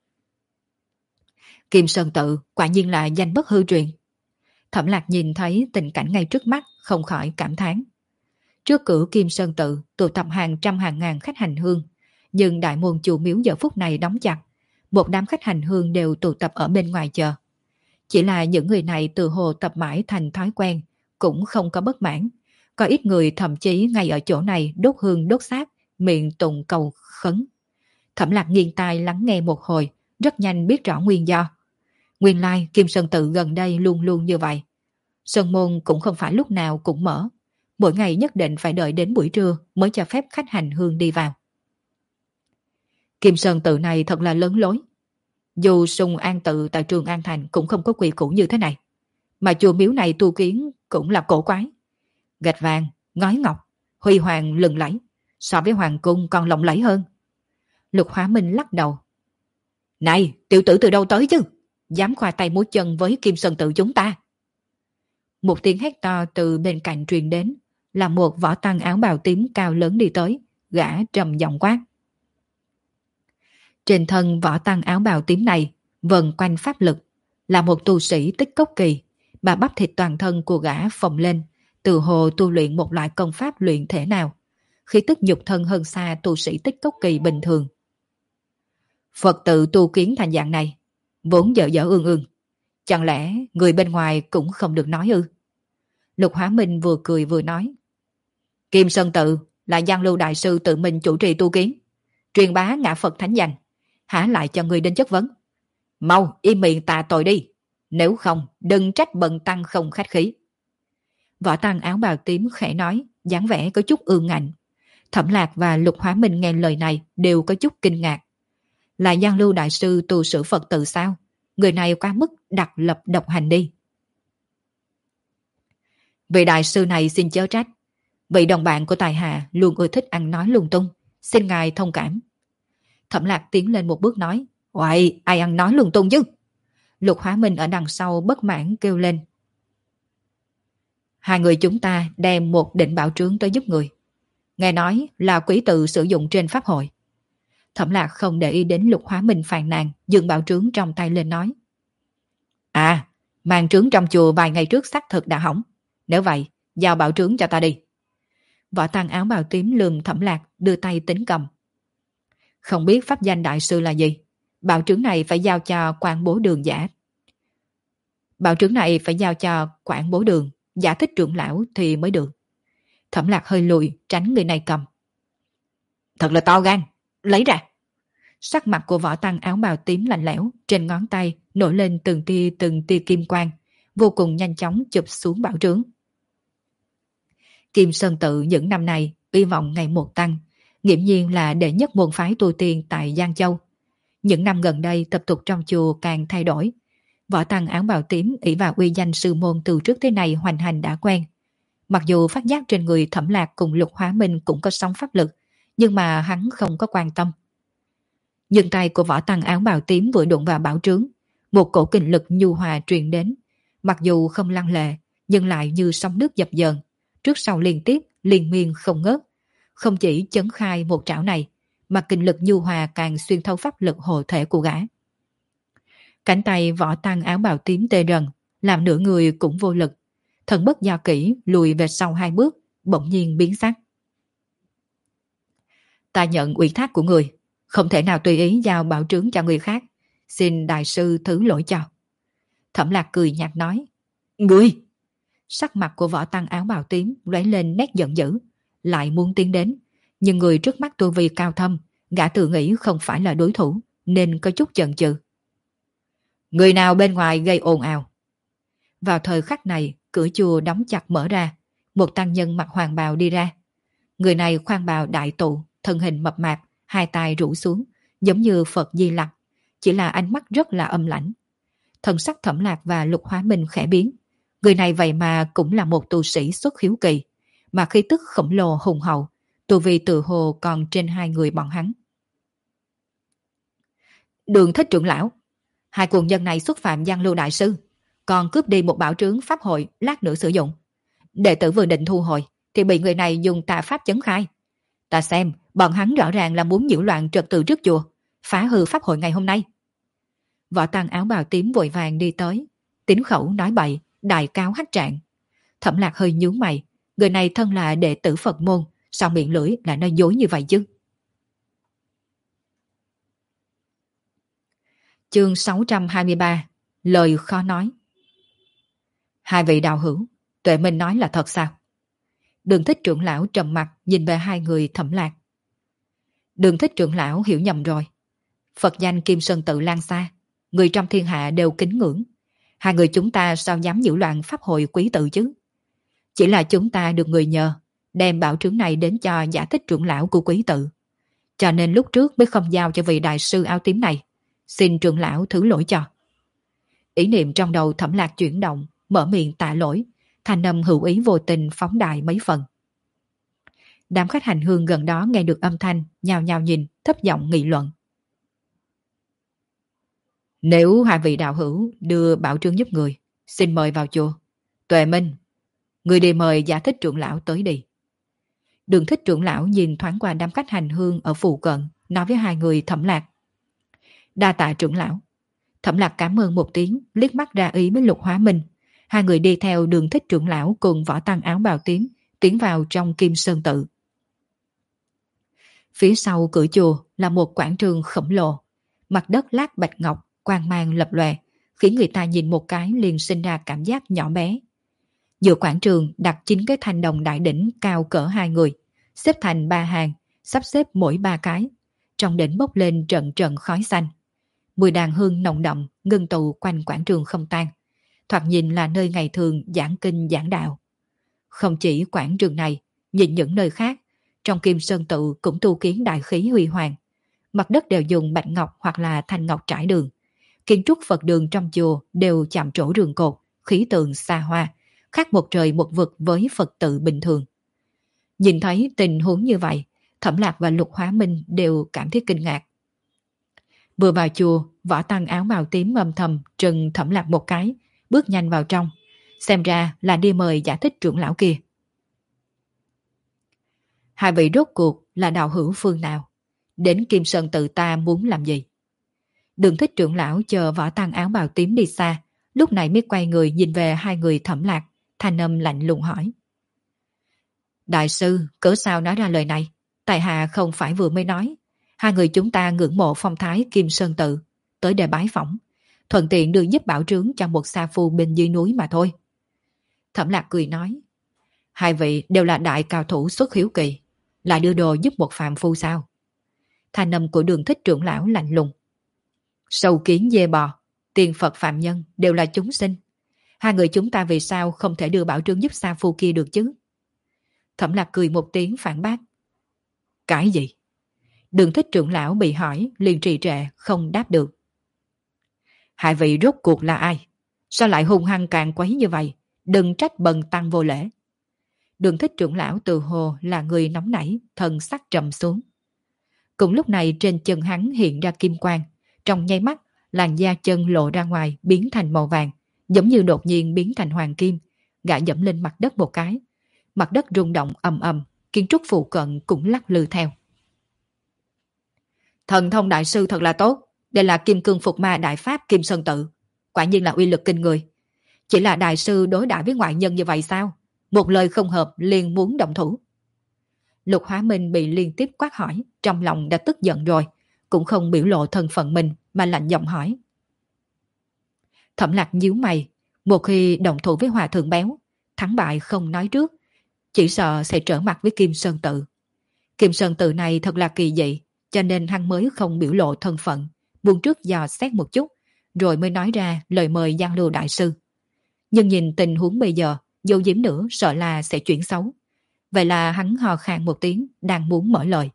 Kim Sơn Tự quả nhiên là danh bất hư truyền. Thẩm Lạc nhìn thấy tình cảnh ngay trước mắt, không khỏi cảm thán. Trước cửa Kim Sơn Tự tụ tập hàng trăm hàng ngàn khách hành hương, nhưng đại môn chùa miếu giờ phút này đóng chặt, một đám khách hành hương đều tụ tập ở bên ngoài chờ. Chỉ là những người này từ hồ tập mãi thành thói quen, cũng không có bất mãn. Có ít người thậm chí ngay ở chỗ này đốt hương đốt sáp, miệng tụng cầu khấn. Thẩm Lạc nghiêng tai lắng nghe một hồi, rất nhanh biết rõ nguyên do. Nguyên lai Kim Sơn Tự gần đây luôn luôn như vậy. Sơn môn cũng không phải lúc nào cũng mở. Mỗi ngày nhất định phải đợi đến buổi trưa mới cho phép khách hành hương đi vào. Kim Sơn Tự này thật là lớn lối. Dù Sùng An Tự tại Trường An Thành cũng không có quy củ như thế này. Mà chùa miếu này tu kiến cũng là cổ quái. Gạch vàng, ngói ngọc, huy hoàng lừng lẫy, so với hoàng cung còn lộng lẫy hơn. Lục Hóa Minh lắc đầu. Này, tiểu tử từ đâu tới chứ? Dám khoa tay múa chân với Kim Sơn Tự chúng ta. Một tiếng hét to từ bên cạnh truyền đến, là một võ tăng áo bào tím cao lớn đi tới, gã trầm giọng quát. Trên thân võ tăng áo bào tím này vần quanh pháp lực, là một tu sĩ tích cốc kỳ, mà bắp thịt toàn thân của gã phồng lên, từ hồ tu luyện một loại công pháp luyện thể nào, khí tức nhục thân hơn xa tu sĩ tích cốc kỳ bình thường. Phật tự tu kiến thành dạng này, vốn dở dở ương ương, chẳng lẽ người bên ngoài cũng không được nói ư? Lục Hóa Minh vừa cười vừa nói. Kim Sơn Tự là Giang Lưu đại sư tự mình chủ trì tu kiến, truyền bá ngã Phật thánh danh, hả lại cho người đến chất vấn. Mau im miệng tạ tội đi, nếu không đừng trách bần tăng không khách khí. Võ tăng áo bào tím khẽ nói, dáng vẻ có chút ương ngạnh. Thẩm Lạc và Lục Hóa Minh nghe lời này đều có chút kinh ngạc. Là Giang Lưu đại sư tu sử Phật tự sao? Người này quá mức đặc lập độc hành đi. Vị đại sư này xin chớ trách. Vị đồng bạn của tài hạ luôn ưa thích ăn nói lung tung, xin ngài thông cảm. Thẩm Lạc tiến lên một bước nói. Uầy, ai ăn nói lung tung chứ? Lục Hóa Minh ở đằng sau bất mãn kêu lên. Hai người chúng ta đem một định bảo trướng tới giúp người. Nghe nói là quý tự sử dụng trên pháp hội. Thẩm Lạc không để ý đến Lục Hóa Minh phàn nàn, dừng bảo trướng trong tay lên nói. À, màn trướng trong chùa vài ngày trước xác thực đã hỏng. Nếu vậy, giao bảo trướng cho ta đi. Võ tăng áo bào tím lườm Thẩm Lạc, đưa tay tính cầm. Không biết pháp danh đại sư là gì? Bảo trướng này phải giao cho quản bố Đường giả. Bảo trướng này phải giao cho quản bố Đường, giả thích trưởng lão thì mới được. Thẩm Lạc hơi lùi, tránh người này cầm. Thật là to gan, lấy ra. Sắc mặt của võ tăng áo bào tím lạnh lẽo, trên ngón tay nổi lên từng tia kim quang, vô cùng nhanh chóng chụp xuống bảo trướng. Kim Sơn Tự những năm này uy vọng ngày một tăng, nghiễm nhiên là đệ nhất môn phái tu tiên tại Giang Châu. Những năm gần đây tập tục trong chùa càng thay đổi. Võ tăng áo bào tím ỷ vào uy danh sư môn từ trước tới nay hoành hành đã quen. Mặc dù phát giác trên người Thẩm Lạc cùng Lục Hóa Minh cũng có sóng pháp lực, nhưng mà hắn không có quan tâm. Nhưng tay của võ tăng áo bào tím vừa đụng vào bảo trướng, một cổ kình lực nhu hòa truyền đến. Mặc dù không lăng lệ, nhưng lại như sóng nước dập dờn, trước sau liên tiếp, liên miên không ngớt. Không chỉ chấn khai một trảo này, mà kình lực nhu hòa càng xuyên thấu pháp lực hộ thể của gã. Cánh tay võ tăng áo bào tím tê rần, làm nửa người cũng vô lực. Thần bất do kỹ lùi về sau 2 bước, bỗng nhiên biến sắc. Ta nhận ủy thác của người, không thể nào tùy ý giao bảo trướng cho người khác. Xin đại sư thứ lỗi cho. Thẩm Lạc cười nhạt nói. Ngươi! Sắc mặt của võ tăng áo bào tím lóe lên nét giận dữ, lại muốn tiến đến. Nhưng người trước mắt tu vi cao thâm, gã tự nghĩ không phải là đối thủ, nên có chút chần chừ. Người nào bên ngoài gây ồn ào? Vào thời khắc này, cửa chùa đóng chặt mở ra, một tăng nhân mặc hoàng bào đi ra. Người này khoan bào đại tụ, thân hình mập mạp, hai tay rũ xuống, giống như Phật Di Lặc, chỉ là ánh mắt rất là âm lãnh. Thần sắc Thẩm Lạc và Lục Hóa Minh khẽ biến. Người này vậy mà cũng là một tu sĩ xuất hiếu kỳ, mà khí tức khổng lồ hùng hậu, tu vi tự hồ còn trên 2 người bọn hắn. Đường Thích trưởng lão, 2 cuồng nhân này xúc phạm Giang Lưu đại sư, còn cướp đi một bảo trướng pháp hội lát nữa sử dụng. Đệ tử vừa định thu hồi thì bị người này dùng tà pháp chấn khai. Ta xem bọn hắn rõ ràng là muốn nhiễu loạn trật tự trước chùa, phá hư pháp hội ngày hôm nay. Võ tăng áo bào tím vội vàng đi tới, tín khẩu nói bậy, đại cáo hách trạng. Thẩm Lạc hơi nhướng mày, người này thân là đệ tử Phật môn, sao miệng lưỡi lại nói dối như vậy chứ? Chương 623, lời khó nói. 2 vị đạo hữu, Tuệ Minh nói là thật sao? Đường Thích trưởng lão trầm mặt nhìn về 2 người Thẩm Lạc. Đường Thích trưởng lão hiểu nhầm rồi. Phật danh Kim Sơn Tự lan xa, người trong thiên hạ đều kính ngưỡng. 2 người chúng ta sao dám nhiễu loạn pháp hội quý tự chứ? Chỉ là chúng ta được người nhờ đem bảo trướng này đến cho Giả Thích trưởng lão của quý tự, cho nên lúc trước mới không giao cho vị đại sư áo tím này. Xin trưởng lão thứ lỗi cho. Ý niệm trong đầu Thẩm Lạc chuyển động, mở miệng tạ lỗi, thanh âm hữu ý vô tình phóng đại mấy phần. Đám khách hành hương gần đó nghe được âm thanh, nhao nhao nhìn, thấp giọng nghị luận. Nếu 2 vị đạo hữu đưa bảo trướng giúp người, xin mời vào chùa. Tuệ Minh, người đi mời Giả Thích trưởng lão tới đi. Đường Thích trưởng lão nhìn thoáng qua đám khách hành hương ở phụ cận, nói với 2 người Thẩm Lạc. Đa tạ trưởng lão. Thẩm Lạc cảm ơn một tiếng, liếc mắt ra ý với Lục Hóa Minh. 2 người đi theo Đường Thích trưởng lão cùng võ tăng áo bào tím tiến vào trong Kim Sơn Tự. Phía sau cửa chùa là một quảng trường khổng lồ, mặt đất lát bạch ngọc, quang mang lập lòe, khiến người ta nhìn một cái liền sinh ra cảm giác nhỏ bé. Giữa quảng trường đặt 9 cái thanh đồng đại đỉnh cao cỡ 2 người, xếp thành 3 hàng, sắp xếp mỗi 3 cái. Trong đỉnh bốc lên trận trận khói xanh. Mùi đàn hương nồng đậm ngưng tụ quanh quảng trường không tan. Thoạt nhìn là nơi ngày thường giảng kinh giảng đạo. Không chỉ quảng trường này, nhìn những nơi khác, trong Kim Sơn Tự cũng tu kiến đại khí huy hoàng. Mặt đất đều dùng bạch ngọc hoặc là thanh ngọc trải đường. Kiến trúc Phật đường trong chùa đều chạm trổ rường cột, khí tượng xa hoa, khác một trời một vực với Phật tự bình thường. Nhìn thấy tình huống như vậy, Thẩm Lạc và Lục Hóa Minh đều cảm thấy kinh ngạc. Vừa vào chùa, võ tăng áo bào tím âm thầm trừng Thẩm Lạc một cái, bước nhanh vào trong. Xem ra là đi mời Giả Thích trưởng lão kia. 2 vị rốt cuộc là đạo hữu phương nào? Đến Kim Sơn Tự ta muốn làm gì? Đường Thích trưởng lão chờ võ tăng áo bào tím đi xa, lúc này mới quay người nhìn về 2 người Thẩm Lạc, thanh âm lạnh lùng hỏi. Đại sư, cớ sao nói ra lời này? Tại hạ không phải vừa mới nói, 2 người chúng ta ngưỡng mộ phong thái Kim Sơn Tự, tới để bái phỏng, thuận tiện đưa giúp bảo trướng cho một sa phu bên dưới núi mà thôi. Thẩm Lạc cười nói, 2 vị đều là đại cao thủ xuất hiếu kỳ, lại đưa đồ giúp một phàm phu sao? thanh âm của Đường Thích trưởng lão lạnh lùng. Sâu kiến dê bò, tiền Phật phạm nhân đều là chúng sinh. Hai người chúng ta vì sao không thể đưa bảo trướng giúp sa phu kia được chứ? Thẩm Lạc cười một tiếng phản bác. Cái gì? Đường Thích trưởng lão bị hỏi liền trì trệ không đáp được. Hai vị rốt cuộc là ai? Sao lại hung hăng càng quấy như vậy? Đừng trách bần tăng vô lễ. Đường Thích trưởng lão từ hồ là người nóng nảy, thần sắc trầm xuống. Cùng lúc này trên chân hắn hiện ra kim quang, trong nháy mắt làn da chân lộ ra ngoài biến thành màu vàng, giống như đột nhiên biến thành hoàng kim, gã dẫm lên mặt đất một cái. Mặt đất rung động ầm ầm, kiến trúc phụ cận cũng lắc lư theo. Thần thông đại sư thật là tốt, đây là kim cương phục ma đại pháp Kim Sơn Tự, quả nhiên là uy lực kinh người. Chỉ là đại sư đối đãi với ngoại nhân như vậy sao? Một lời không hợp liền muốn động thủ. Lục Hóa Minh bị liên tiếp quát hỏi, trong lòng đã tức giận rồi, cũng không biểu lộ thân phận mình mà lạnh giọng hỏi. Thẩm Lạc nhíu mày, một khi động thủ với Hòa Thượng Béo, thắng bại không nói trước, chỉ sợ sẽ trở mặt với Kim Sơn Tự. Kim Sơn Tự này thật là kỳ dị, cho nên hắn mới không biểu lộ thân phận, buông trước dò xét một chút, rồi mới nói ra lời mời Giang Lưu đại sư. Nhưng nhìn tình huống bây giờ, dấu giếm nữa sợ là sẽ chuyển xấu. Vậy là hắn hò khan một tiếng, đang muốn mở lời.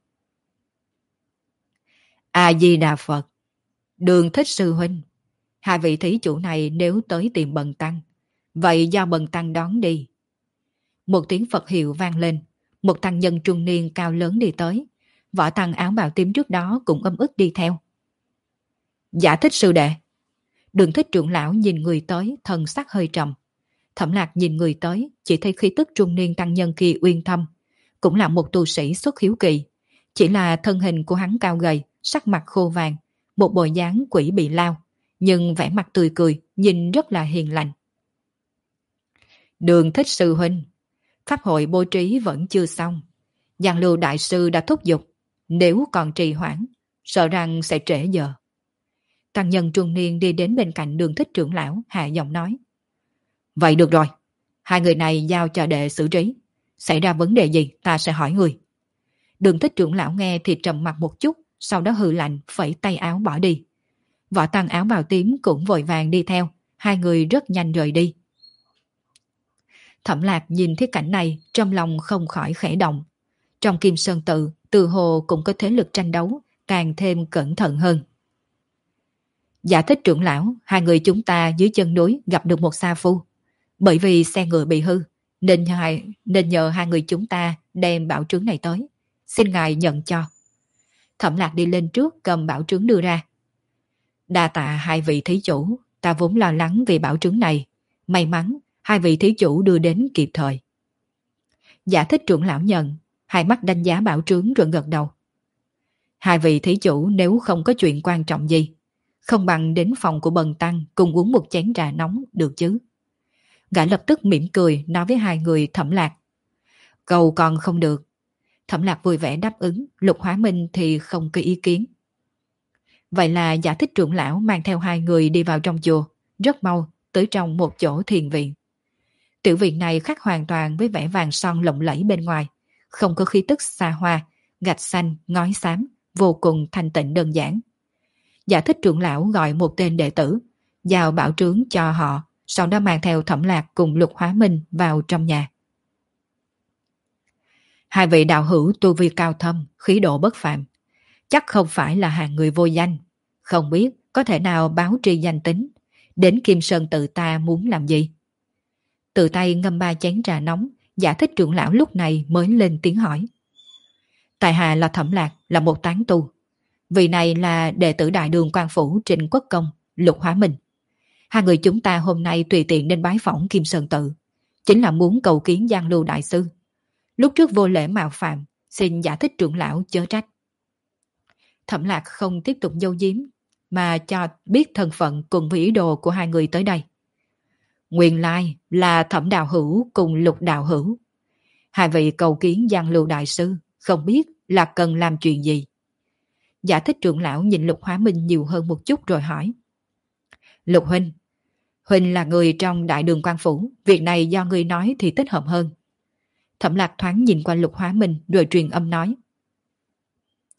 A-di-đà Phật, Đường Thích sư huynh, hai vị thí chủ này nếu tới tìm bần tăng, vậy do bần tăng đón đi. Một tiếng Phật hiệu vang lên, một tăng nhân trung niên cao lớn đi tới, võ tăng áo bào tím trước đó cũng ấm ức đi theo. Giả Thích sư đệ. Đường Thích trưởng lão nhìn người tới, thần sắc hơi trầm. Thẩm Lạc nhìn người tới, chỉ thấy khí tức trung niên tăng nhân kia uyên thâm, cũng là một tu sĩ xuất hiếu kỳ, chỉ là thân hình của hắn cao gầy, sắc mặt khô vàng, một bộ dáng quỷ bị lao, nhưng vẻ mặt tươi cười, nhìn rất là hiền lành. Đường Thích sư huynh, pháp hội bố trí vẫn chưa xong, Giang Lưu đại sư đã thúc giục, nếu còn trì hoãn, sợ rằng sẽ trễ giờ. Tăng nhân trung niên đi đến bên cạnh Đường Thích trưởng lão, hạ giọng nói. Vậy được rồi, hai người này giao cho đệ xử trí, xảy ra vấn đề gì ta sẽ hỏi người. Đường Thích trưởng lão nghe thì trầm mặt một chút, sau đó hừ lạnh phẩy tay áo bỏ đi. Võ tăng áo bào tím cũng vội vàng đi theo, hai người rất nhanh rời đi. Thẩm Lạc nhìn thấy cảnh này, trong lòng không khỏi khẽ động. Trong Kim Sơn Tự, từ hồ cũng có thế lực tranh đấu, càng thêm cẩn thận hơn. Giả Thích trưởng lão, hai người chúng ta dưới chân núi gặp được một sa phu. Bởi vì xe ngựa bị hư, nên nhờ hai người chúng ta đem bảo trướng này tới. Xin ngài nhận cho. Thẩm Lạc đi lên trước cầm bảo trướng đưa ra. Đa tạ hai vị thí chủ, ta vốn lo lắng vì bảo trướng này. May mắn, hai vị thí chủ đưa đến kịp thời. Giả Thích trưởng lão nhận, hai mắt đánh giá bảo trướng rồi gật đầu. Hai vị thí chủ nếu không có chuyện quan trọng gì, không bằng đến phòng của bần tăng cùng uống một chén trà nóng được chứ. Gã lập tức mỉm cười nói với hai người Thẩm Lạc. Cầu còn không được. Thẩm Lạc vui vẻ đáp ứng, Lục Hóa Minh thì không có ý kiến. Vậy là Giả Thích trưởng lão mang theo hai người đi vào trong chùa, rất mau tới trong một chỗ thiền viện. Tiểu viện này khác hoàn toàn với vẻ vàng son lộng lẫy bên ngoài, không có khí tức xa hoa, gạch xanh, ngói xám, vô cùng thanh tịnh đơn giản. Giả Thích trưởng lão gọi một tên đệ tử, giao bảo trướng cho họ, sau đó mang theo Thẩm Lạc cùng Lục Hóa Minh vào trong nhà. Hai vị đạo hữu tu vi cao thâm, khí độ bất phàm, chắc không phải là hàng người vô danh, không biết có thể nào báo tri danh tính, đến Kim Sơn Tự ta muốn làm gì? Tự tay ngâm ba chén trà nóng, Giả Thích trưởng lão lúc này mới lên tiếng hỏi. Tại hạ là Thẩm Lạc, là một tán tu. Vị này là đệ tử Đại Đường Quan Phủ Trịnh Quốc Công, Lục Hóa Minh. Hai người chúng ta hôm nay tùy tiện đến bái phỏng Kim Sơn Tự, chính là muốn cầu kiến Giang Lưu đại sư. Lúc trước vô lễ mạo phạm, xin Giả Thích trưởng lão chớ trách. Thẩm Lạc không tiếp tục giấu giếm, mà cho biết thân phận cùng với ý đồ của hai người tới đây. Nguyên lai là Thẩm đạo hữu cùng Lục đạo hữu. Hai vị cầu kiến Giang Lưu đại sư, không biết là cần làm chuyện gì. Giả Thích trưởng lão nhìn Lục Hóa Minh nhiều hơn một chút rồi hỏi. Lục huynh, huynh là người trong Đại Đường Quan Phủ, việc này do người nói thì thích hợp hơn. Thẩm Lạc thoáng nhìn qua Lục Hóa Minh rồi truyền âm nói.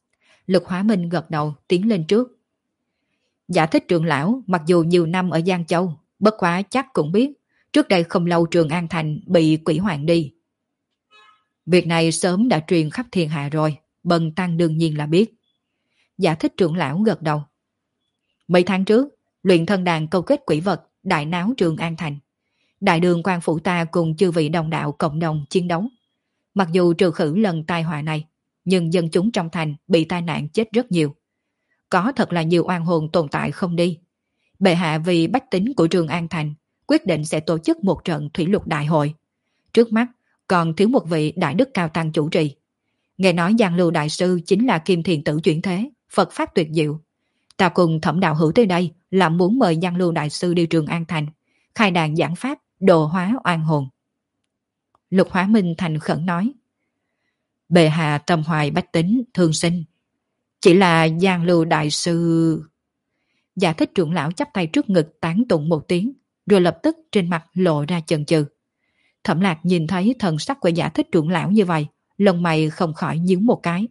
Lục Hóa Minh gật đầu tiến lên trước. Giả Thích trưởng lão mặc dù nhiều năm ở Giang Châu, bất quá chắc cũng biết, trước đây không lâu Trường An Thành bị quỷ hoạn đi. Việc này sớm đã truyền khắp thiên hạ rồi, Bần Tăng đương nhiên là biết. Giả Thích trưởng lão gật đầu. Mấy tháng trước, luyện thân đàn câu kết quỷ vật, đại náo Trường An Thành. Đại đường quan phủ ta cùng chư vị đồng đạo cộng đồng chiến đấu. Mặc dù trừ khử lần tai họa này, nhưng dân chúng trong thành bị tai nạn chết rất nhiều. Có thật là nhiều oan hồn tồn tại không đi. Bệ hạ vì bách tính của Trường An Thành quyết định sẽ tổ chức một trận thủy lục đại hội. Trước mắt còn thiếu một vị đại đức cao tăng chủ trì. Nghe nói Giang Lưu Đại Sư chính là Kim Thiền Tử chuyển thế, Phật Pháp tuyệt diệu. Ta cùng Thẩm Đạo Hữu tới đây là muốn mời Giang Lưu Đại Sư đi Trường An Thành, khai đàn giảng Pháp, độ hóa oan hồn. Lục Hóa Minh thành khẩn nói. Bệ hạ tâm hoài bách tính, thương sinh. Chỉ là Giang Lưu Đại Sư... Giả Thích trưởng lão chắp tay trước ngực tán tụng một tiếng, rồi lập tức trên mặt lộ ra chần chừ. Thẩm Lạc nhìn thấy thần sắc của Giả Thích trưởng lão như vậy, lông mày không khỏi nhíu một cái.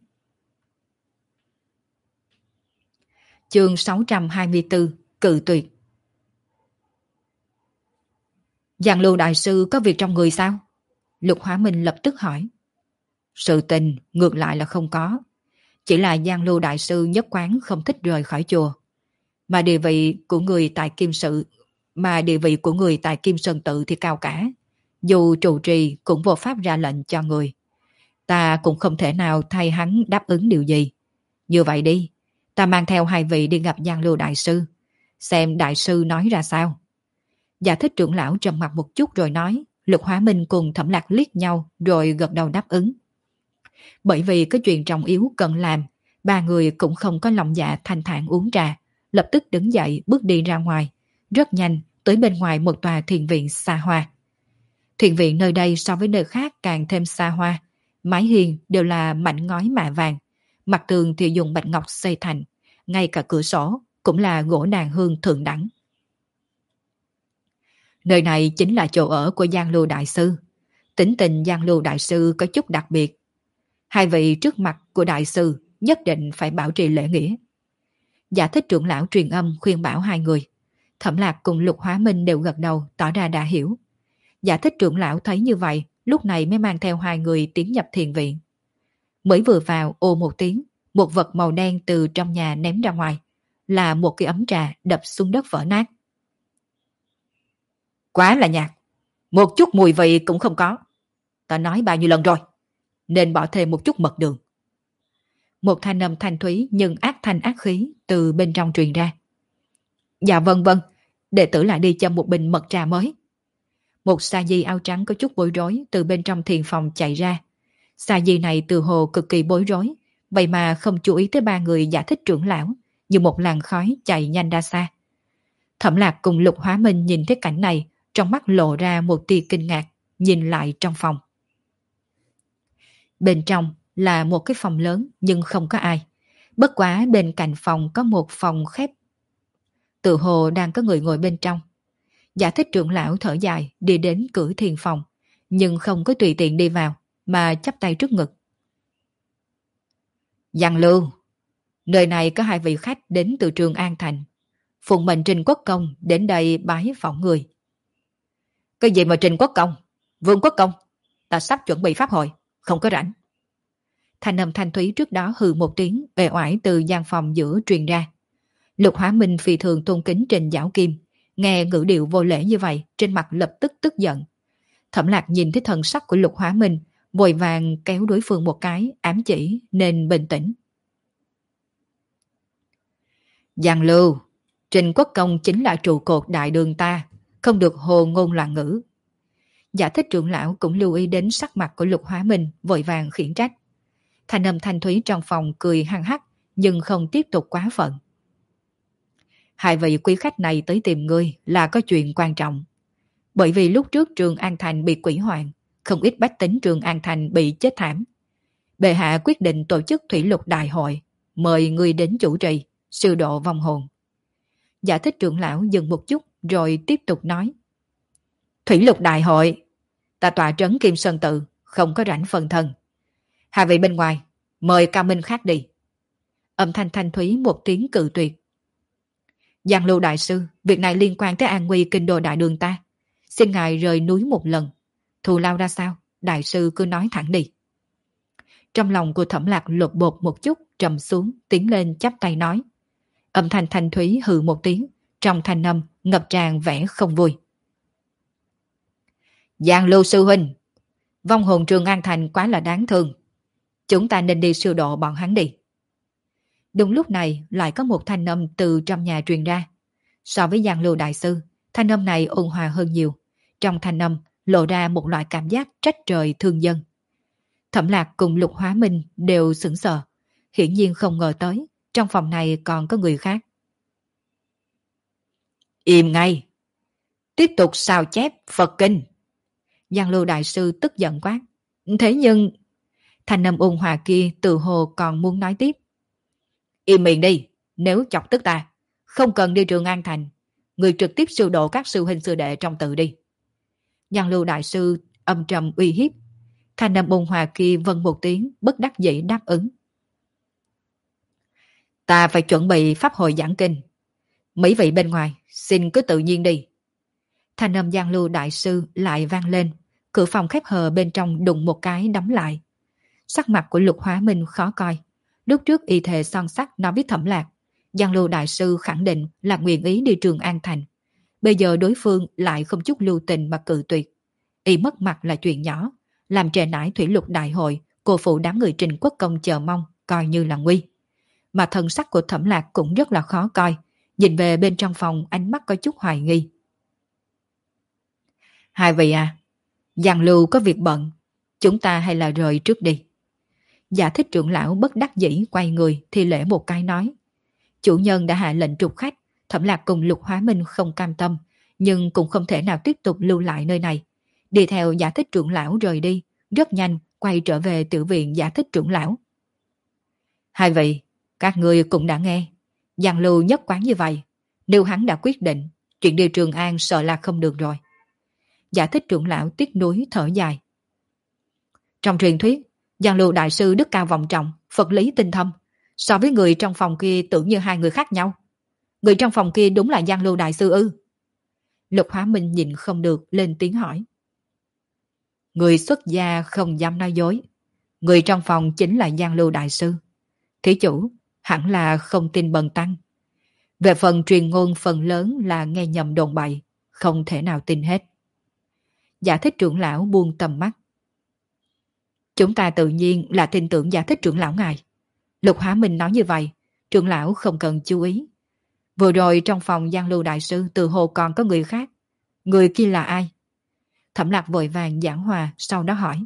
Chương 624, Cự tuyệt. Giang Lưu Đại Sư có việc trong người sao? Lục Hóa Minh lập tức hỏi. Sự tình ngược lại là không có. Chỉ là Giang Lưu Đại Sư nhất quán không thích rời khỏi chùa. Mà địa vị của người tại Kim Sơn Tự thì cao cả. Dù trụ trì cũng vô pháp ra lệnh cho người. Ta cũng không thể nào thay hắn đáp ứng điều gì. Như vậy đi, ta mang theo hai vị đi gặp Giang Lưu Đại Sư. Xem Đại Sư nói ra sao. Giả Thích trưởng lão trầm mặt một chút rồi nói. Lục Hóa Minh cùng Thẩm Lạc liếc nhau rồi gật đầu đáp ứng. Bởi vì có chuyện trọng yếu cần làm, ba người cũng không có lòng dạ thanh thản uống trà, lập tức đứng dậy bước đi ra ngoài, rất nhanh tới bên ngoài một tòa thiền viện xa hoa. Thiền viện nơi đây so với nơi khác càng thêm xa hoa, mái hiên đều là mảnh ngói mạ vàng, mặt tường thì dùng bạch ngọc xây thành, ngay cả cửa sổ cũng là gỗ đàn hương thượng đẳng. Nơi này chính là chỗ ở của Giang Lưu Đại Sư. Tính tình Giang Lưu Đại Sư có chút đặc biệt. Hai vị trước mặt của Đại Sư nhất định phải bảo trì lễ nghĩa. Giả Thích trưởng lão truyền âm khuyên bảo hai người. Thẩm Lạc cùng Lục Hóa Minh đều gật đầu tỏ ra đã hiểu. Giả Thích trưởng lão thấy như vậy, lúc này mới mang theo hai người tiến nhập thiền viện. Mới vừa vào ồ một tiếng, một vật màu đen từ trong nhà ném ra ngoài, là một cái ấm trà đập xuống đất vỡ nát. Quá là nhạt, một chút mùi vị cũng không có. Ta nói bao nhiêu lần rồi, nên bỏ thêm một chút mật đường. Một thanh âm thanh thúy nhưng ác thanh ác khí từ bên trong truyền ra. Dạ vâng vâng, đệ tử lại đi châm một bình mật trà mới. Một sa di áo trắng có chút bối rối từ bên trong thiền phòng chạy ra. Sa di này từ hồ cực kỳ bối rối, vậy mà không chú ý tới ba người Giả Thích trưởng lão, như một làn khói chạy nhanh ra xa. Thẩm Lạc cùng Lục Hóa Minh nhìn thấy cảnh này, trong mắt lộ ra một tia kinh ngạc, nhìn lại trong phòng. Bên trong là một cái phòng lớn nhưng không có ai. Bất quá bên cạnh phòng có một phòng khép. Tự hồ đang có người ngồi bên trong. Giả Thích trưởng lão thở dài đi đến cửa thiền phòng, nhưng không có tùy tiện đi vào, mà chắp tay trước ngực. Giang Lưu, nơi này có hai vị khách đến từ Trường An Thành. Phụng mệnh Trình Quốc Công đến đây bái phỏng người. Cái gì mà Trình Quốc Công? Vương Quốc Công? Ta sắp chuẩn bị pháp hội, không có rảnh. Thanh âm thanh thúy trước đó hừ một tiếng uể oải từ gian phòng giữa truyền ra. Lục Hóa Minh phi thường tôn kính Trình Giảo Kim, nghe ngữ điệu vô lễ như vậy, trên mặt lập tức tức giận. Thẩm Lạc nhìn thấy thần sắc của Lục Hóa Minh, vội vàng kéo đối phương một cái, ám chỉ nên bình tĩnh. Giang Lưu, Trình Quốc Công chính là trụ cột đại đường ta, không được hồ ngôn loạn ngữ. Giả Thích trưởng lão cũng lưu ý đến sắc mặt của Lục Hóa Minh, vội vàng khiển trách. Thanh âm thanh thúy trong phòng cười hăng hắc, nhưng không tiếp tục quá phận. Hai vị quý khách này tới tìm ngươi là có chuyện quan trọng. Bởi vì lúc trước Trường An Thành bị quỷ hoạn, không ít bách tính Trường An Thành bị chết thảm. Bệ hạ quyết định tổ chức thủy lục đại hội, mời ngươi đến chủ trì, sư độ vong hồn. Giả Thích trưởng lão dừng một chút rồi tiếp tục nói. Thủy lục đại hội, ta tọa trấn Kim Sơn Tự, không có rảnh phân thân. Hai vị bên ngoài, mời cao minh khác đi. Âm thanh thanh thúy một tiếng cự tuyệt. Giang Lưu đại sư, việc này liên quan tới an nguy kinh đô đại đường ta. Xin ngài rời núi một lần. Thù lao ra sao? Đại sư cứ nói thẳng đi. Trong lòng của Thẩm Lạc lột bột một chút, trầm xuống, tiến lên chắp tay nói. Âm thanh thanh thúy hừ một tiếng, trong thanh âm ngập tràn vẻ không vui. Giang Lưu sư huynh, vong hồn Trường An Thành quá là đáng thương. Chúng ta nên đi siêu độ bọn hắn đi. Đúng lúc này lại có một thanh âm từ trong nhà truyền ra. So với Giang Lưu đại sư, thanh âm này ôn hòa hơn nhiều. Trong thanh âm lộ ra một loại cảm giác trách trời thương dân. Thẩm Lạc cùng Lục Hóa Minh đều sững sờ, hiển nhiên không ngờ tới trong phòng này còn có người khác. Im ngay! Tiếp tục sao chép Phật Kinh! Giang Lưu đại sư tức giận quát. Thế nhưng... Thanh âm ôn hòa kia tự hồ còn muốn nói tiếp. Im miệng đi, nếu chọc tức ta, không cần đi Trường An Thành, người trực tiếp siêu độ các sư huynh sư đệ trong tự đi. Giang Lưu đại sư âm trầm uy hiếp. Thanh âm ôn hòa kia vâng một tiếng, bất đắc dĩ đáp ứng. Ta phải chuẩn bị pháp hội giảng kinh. Mấy vị bên ngoài, xin cứ tự nhiên đi. Thanh âm Giang Lưu đại sư lại vang lên, cửa phòng khép hờ bên trong đụng một cái đóng lại. Sắc mặt của Lục Hóa Minh khó coi. Lúc trước y thề son sắt nói với Thẩm Lạc, Giang Lưu đại sư khẳng định là nguyện ý đi Trường An Thành. Bây giờ đối phương lại không chút lưu tình mà cự tuyệt. Y mất mặt là chuyện nhỏ, làm trễ nải thủy lục đại hội, cô phụ đám người Trình Quốc Công chờ mong, coi như là nguy. Mà thần sắc của Thẩm Lạc cũng rất là khó coi, nhìn về bên trong phòng ánh mắt có chút hoài nghi. Hai vị à, Giang Lưu có việc bận, chúng ta hay là rời trước đi. Giả Thích trưởng lão bất đắc dĩ quay người thi lễ một cái nói. Chủ nhân đã hạ lệnh trục khách, Thẩm Lạc cùng Lục Hóa Minh không cam tâm, nhưng cũng không thể nào tiếp tục lưu lại nơi này. Đi theo Giả Thích trưởng lão rời đi, rất nhanh quay trở về tiểu viện Giả Thích trưởng lão. Hai vị, các ngươi cũng đã nghe, Giang Lưu nhất quán như vậy, nếu hắn đã quyết định, chuyện đi Trường An sợ là không được rồi. Giả Thích trưởng lão tiếc nuối thở dài. Trong truyền thuyết, Giang Lưu đại sư đức cao vọng trọng, Phật lý tinh thâm, so với người trong phòng kia tưởng như hai người khác nhau. Người trong phòng kia đúng là Giang Lưu đại sư ư? Lục Hóa Minh nhìn không được lên tiếng hỏi. Người xuất gia không dám nói dối, người trong phòng chính là Giang Lưu đại sư. Thí chủ hẳn là không tin bần tăng. Về phần truyền ngôn phần lớn là nghe nhầm đồn bậy, không thể nào tin hết. Giả Thích trưởng lão buông tầm mắt. Chúng ta tự nhiên là tin tưởng Giả Thích trưởng lão ngài. Lục Hóa Minh nói như vậy, trưởng lão không cần chú ý. Vừa rồi trong phòng Giang Lưu đại sư từ hồ còn có người khác. Người kia là ai? Thẩm Lạc vội vàng giảng hòa, sau đó hỏi.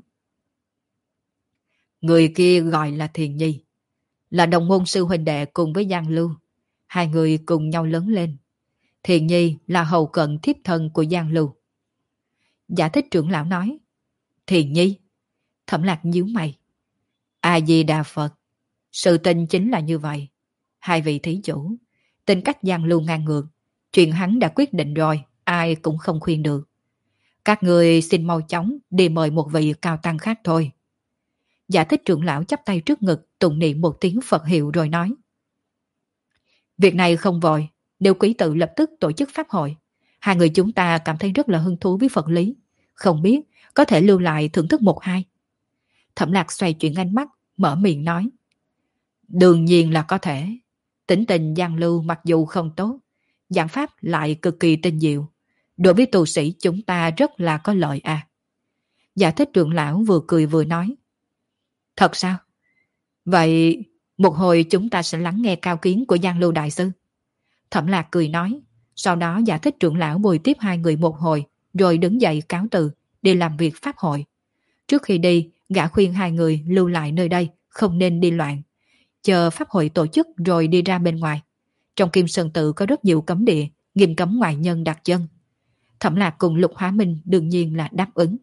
Người kia gọi là Thiền Nhi, là đồng môn sư huynh đệ cùng với Giang Lưu. Hai người cùng nhau lớn lên. Thiền Nhi là hầu cận thiếp thân của Giang Lưu. Giả Thích trưởng lão nói. Thiền Nhi? Thẩm Lạc nhíu mày. A Di Đà Phật. Sự tình chính là như vậy. Hai vị thí chủ, tính cách Giang Lưu ngang ngược, chuyện hắn đã quyết định rồi, ai cũng không khuyên được. Các người xin mau chóng đi mời một vị cao tăng khác thôi. Giả Thích trưởng lão chắp tay trước ngực, tụng niệm một tiếng Phật hiệu rồi nói. Việc này không vội, nếu quý tự lập tức tổ chức pháp hội. Hai người chúng ta cảm thấy rất là hứng thú với Phật lý, không biết có thể lưu lại thưởng thức một hai. Thẩm Lạc xoay chuyển ánh mắt, mở miệng nói. Đương nhiên là có thể. Tính tình Giang Lưu mặc dù không tốt, giảng pháp lại cực kỳ tinh diệu. Đối với tu sĩ chúng ta rất là có lợi à. Giả Thích trưởng lão vừa cười vừa nói. Thật sao? Vậy một hồi chúng ta sẽ lắng nghe cao kiến của Giang Lưu đại sư. Thẩm Lạc cười nói. Sau đó Giả Thích trưởng lão bồi tiếp hai người một hồi, rồi đứng dậy cáo từ, đi làm việc pháp hội. Trước khi đi, gã khuyên hai người lưu lại nơi đây, không nên đi loạn. Chờ pháp hội tổ chức rồi đi ra bên ngoài. Trong Kim Sơn Tự có rất nhiều cấm địa, nghiêm cấm ngoại nhân đặt chân. Thẩm Lạc cùng Lục Hóa Minh đương nhiên là đáp ứng.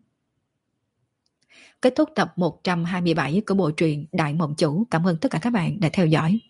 Kết thúc tập 127 của bộ truyện Đại Mộng Chủ. Cảm ơn tất cả các bạn đã theo dõi.